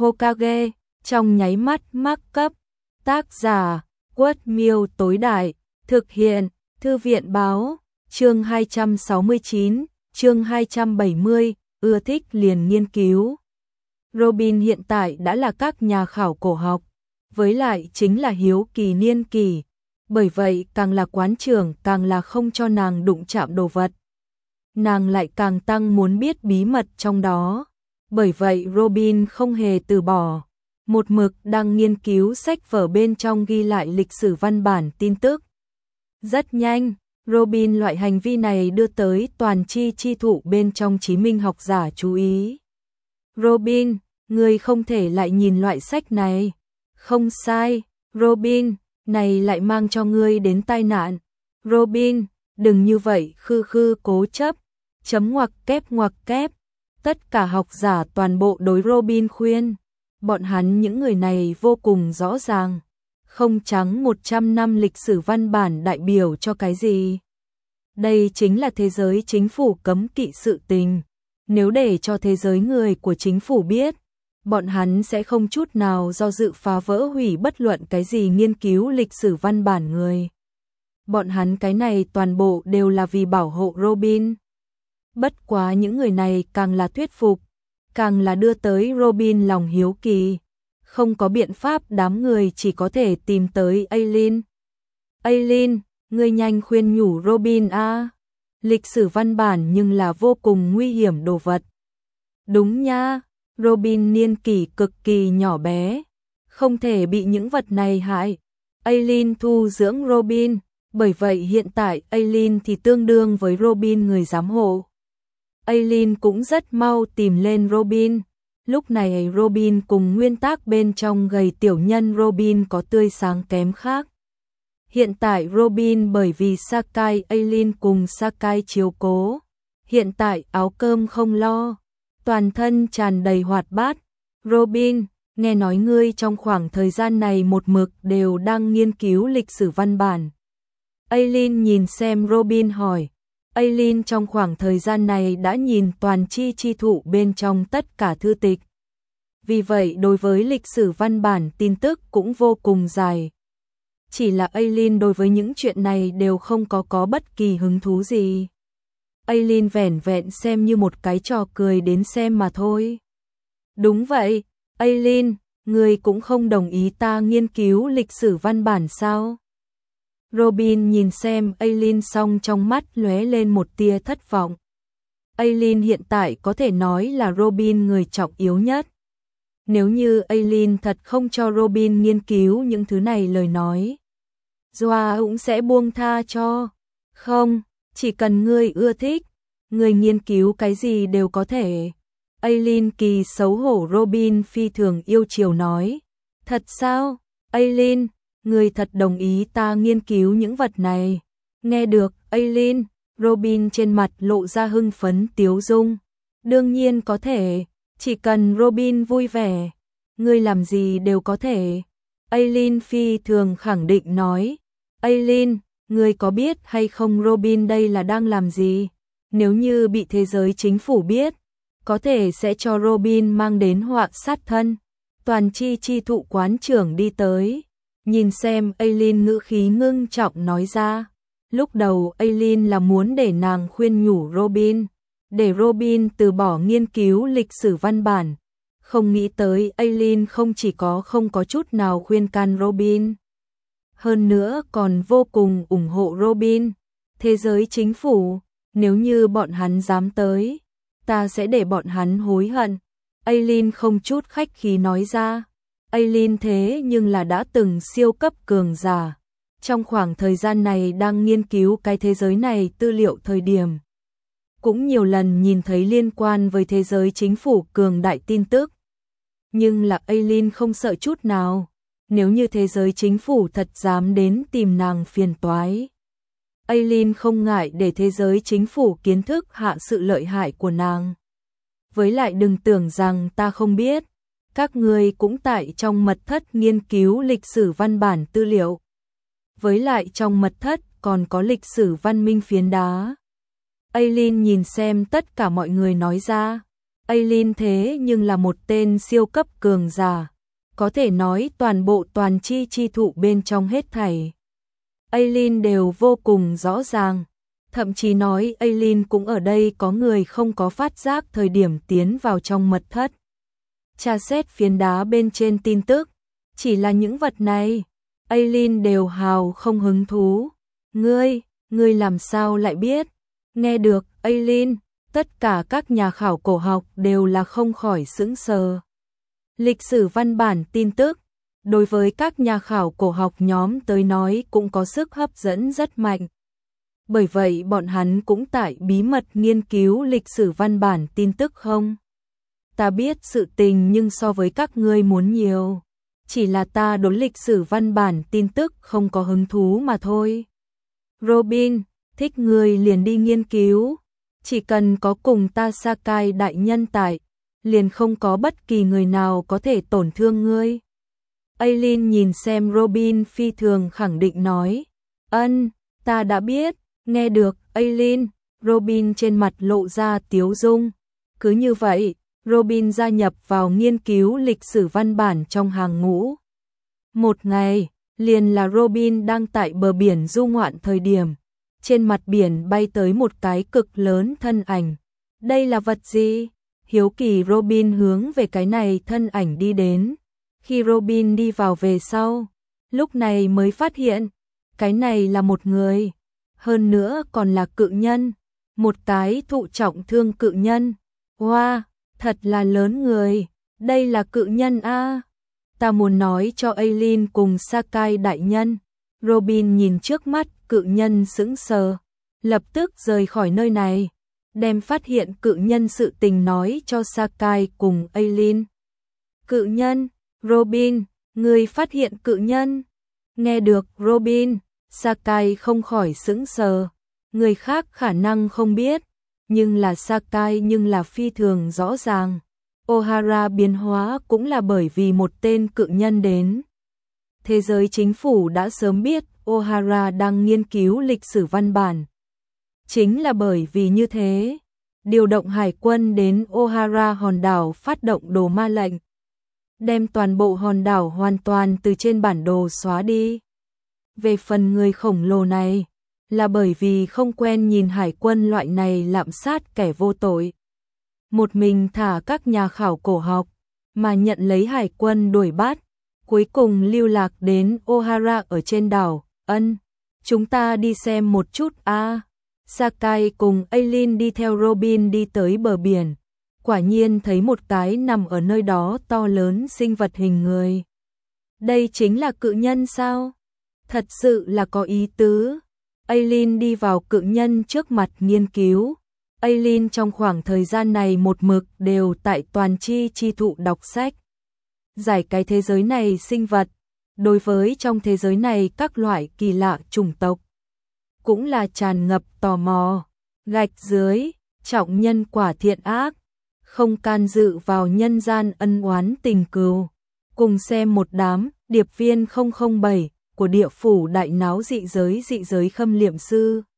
Hokage, trong nháy mắt mắc cấp. Tác giả, Quất Miêu tối đại, thực hiện, Thư viện báo, chương 269, chương 270, ưa thích liền nghiên cứu. Robin hiện tại đã là các nhà khảo cổ học, với lại chính là hiếu kỳ niên kỳ, bởi vậy càng là quán trưởng càng là không cho nàng đụng chạm đồ vật. Nàng lại càng tăng muốn biết bí mật trong đó, bởi vậy Robin không hề từ bỏ, một mực đang nghiên cứu sách vở bên trong ghi lại lịch sử văn bản tin tức. Rất nhanh, Robin loại hành vi này đưa tới toàn chi thụ bên trong Chí Minh học giả chú ý. Robin, ngươi không thể lại nhìn loại sách này. Không sai, Robin, này lại mang cho ngươi đến tai nạn. Robin, đừng như vậy khư cố chấp, chấm ngoặc kép. Tất cả học giả toàn bộ đối Robin khuyên, bọn hắn những người này vô cùng rõ ràng, không trắng 100 năm lịch sử văn bản đại biểu cho cái gì. Đây chính là thế giới chính phủ cấm kỵ sự tình, nếu để cho thế giới người của chính phủ biết, bọn hắn sẽ không chút nào do dự phá vỡ hủy bất luận cái gì nghiên cứu lịch sử văn bản người. Bọn hắn cái này toàn bộ đều là vì bảo hộ Robin. Bất quá những người này càng là thuyết phục, càng là đưa tới Robin lòng hiếu kỳ. Không có biện pháp, đám người chỉ có thể tìm tới Aileen. Aileen, ngươi nhanh khuyên nhủ Robin a. Lịch sử văn bản nhưng là vô cùng nguy hiểm đồ vật. Đúng nha, Robin niên kỷ cực kỳ nhỏ bé, không thể bị những vật này hại. Aileen thu dưỡng Robin, bởi vậy hiện tại Aileen thì tương đương với Robin người giám hộ. Aileen cũng rất mau tìm lên Robin. Lúc này Robin cùng nguyên tác bên trong gầy tiểu nhân Robin có tươi sáng kém khác. Hiện tại Robin bởi vì Sakai Aileen cùng Sakai chiếu cố, hiện tại áo cơm không lo, toàn thân tràn đầy hoạt bát. Robin, nghe nói ngươi trong khoảng thời gian này một mực đều đang nghiên cứu lịch sử văn bản. Aileen nhìn xem Robin hỏi. Aileen trong khoảng thời gian này đã nhìn toàn chi thụ bên trong tất cả thư tịch. Vì vậy đối với lịch sử văn bản tin tức cũng vô cùng dài. Chỉ là Aileen đối với những chuyện này đều không có bất kỳ hứng thú gì. Aileen vẻn vẹn xem như một cái trò cười đến xem mà thôi. Đúng vậy, Aileen, ngươi cũng không đồng ý ta nghiên cứu lịch sử văn bản sao? Robin nhìn xem Aileen xong trong mắt lóe lên một tia thất vọng. Aileen hiện tại có thể nói là Robin người trọng yếu nhất. Nếu như Aileen thật không cho Robin nghiên cứu những thứ này lời nói, Joa cũng sẽ buông tha cho. Không, chỉ cần ngươi ưa thích, ngươi nghiên cứu cái gì đều có thể. Aileen kỳ xấu hổ. Robin phi thường yêu chiều nói. Thật sao, Aileen, ngươi thật đồng ý ta nghiên cứu những vật này? Nghe được, Aileen, Robin trên mặt lộ ra hưng phấn tiếu dung. Đương nhiên có thể, chỉ cần Robin vui vẻ, ngươi làm gì đều có thể. Aileen phi thường khẳng định nói. Aileen, ngươi có biết hay không Robin đây là đang làm gì? Nếu như bị thế giới chính phủ biết, có thể sẽ cho Robin mang đến họa sát thân. Toàn chi thụ quán trưởng đi tới, nhìn xem Aileen ngữ khí ngưng trọng nói ra. Lúc đầu Aileen là muốn để nàng khuyên nhủ Robin, để Robin từ bỏ nghiên cứu lịch sử văn bản. Không nghĩ tới Aileen không chỉ không có chút nào khuyên can Robin, hơn nữa còn vô cùng ủng hộ Robin. Thế giới chính phủ, nếu như bọn hắn dám tới, ta sẽ để bọn hắn hối hận. Aileen không chút khách khí nói ra. Aileen thế nhưng là đã từng siêu cấp cường giả, trong khoảng thời gian này đang nghiên cứu cái thế giới này tư liệu thời điểm, cũng nhiều lần nhìn thấy liên quan với thế giới chính phủ cường đại tin tức. Nhưng là Aileen không sợ chút nào, nếu như thế giới chính phủ thật dám đến tìm nàng phiền toái, Aileen không ngại để thế giới chính phủ kiến thức hạ sự lợi hại của nàng. Với lại đừng tưởng rằng ta không biết, các ngươi cũng tại trong mật thất nghiên cứu lịch sử văn bản tư liệu. Với lại trong mật thất còn có lịch sử văn minh phiến đá. Aileen nhìn xem tất cả mọi người nói ra. Aileen thế nhưng là một tên siêu cấp cường giả, có thể nói toàn bộ toàn chi thụ bên trong hết thảy. Aileen đều vô cùng rõ ràng, thậm chí nói Aileen cũng ở đây có người không có phát giác thời điểm tiến vào trong mật thất. Tra xét phiến đá bên trên tin tức, chỉ là những vật này, Aileen đều hào không hứng thú. Ngươi làm sao lại biết? Nghe được Aileen, tất cả các nhà khảo cổ học đều là không khỏi sững sờ. Lịch sử văn bản tin tức, đối với các nhà khảo cổ học nhóm tới nói cũng có sức hấp dẫn rất mạnh. Bởi vậy bọn hắn cũng tại bí mật nghiên cứu lịch sử văn bản tin tức không? Ta biết sự tình nhưng so với các ngươi muốn nhiều. Chỉ là ta đối lịch sử văn bản tin tức không có hứng thú mà thôi. Robin, thích ngươi liền đi nghiên cứu. Chỉ cần có cùng ta Sakai đại nhân tại, liền không có bất kỳ người nào có thể tổn thương ngươi. Aileen nhìn xem Robin phi thường khẳng định nói. Ta đã biết. Nghe được Aileen, Robin trên mặt lộ ra tiếu dung. Cứ như vậy, Robin gia nhập vào nghiên cứu lịch sử văn bản trong hàng ngũ. Một ngày, liền là Robin đang tại bờ biển du ngoạn thời điểm. Trên mặt biển bay tới một cái cực lớn thân ảnh. Đây là vật gì? Hiếu kỳ Robin hướng về cái này thân ảnh đi đến. Khi Robin đi vào về sau, lúc này mới phát hiện, cái này là một người. Hơn nữa còn là cự nhân. Một cái thụ trọng thương cự nhân. Wow, thật là lớn người. Đây là cự nhân a. Ta muốn nói cho Aileen cùng Sakai đại nhân. Robin nhìn trước mắt cự nhân sững sờ, lập tức rời khỏi nơi này, đem phát hiện cự nhân sự tình nói cho Sakai cùng Aileen. Cự nhân, Robin, ngươi phát hiện cự nhân. Nghe được Robin, Sakai không khỏi sững sờ, người khác khả năng không biết, nhưng là Sakai nhưng là phi thường rõ ràng. Ohara biến hóa cũng là bởi vì một tên cự nhân đến. Thế giới chính phủ đã sớm biết Ohara đang nghiên cứu lịch sử văn bản. Chính là bởi vì như thế, điều động hải quân đến Ohara hòn đảo phát động đồ ma lệnh, đem toàn bộ hòn đảo hoàn toàn từ trên bản đồ xóa đi. Về phần người khổng lồ này, là bởi vì không quen nhìn hải quân loại này lạm sát kẻ vô tội. Một mình thả các nhà khảo cổ học, mà nhận lấy hải quân đuổi bắt, cuối cùng lưu lạc đến Ohara ở trên đảo. Chúng ta đi xem một chút a. Sakai cùng Aileen đi theo Robin đi tới bờ biển, quả nhiên thấy một cái nằm ở nơi đó to lớn sinh vật hình người. Đây chính là cự nhân sao? Thật sự là có ý tứ. Aileen đi vào cự nhân trước mặt nghiên cứu. Aileen trong khoảng thời gian này một mực đều tại toàn chi thụ đọc sách. Giải cái thế giới này sinh vật, đối với trong thế giới này các loại kỳ lạ chủng tộc, cũng là tràn ngập tò mò. Gạch dưới, trọng nhân quả thiện ác, không can dự vào nhân gian ân oán tình cừu. Cùng xem một đám điệp viên 007 của địa phủ đại náo dị giới khâm liệm sư.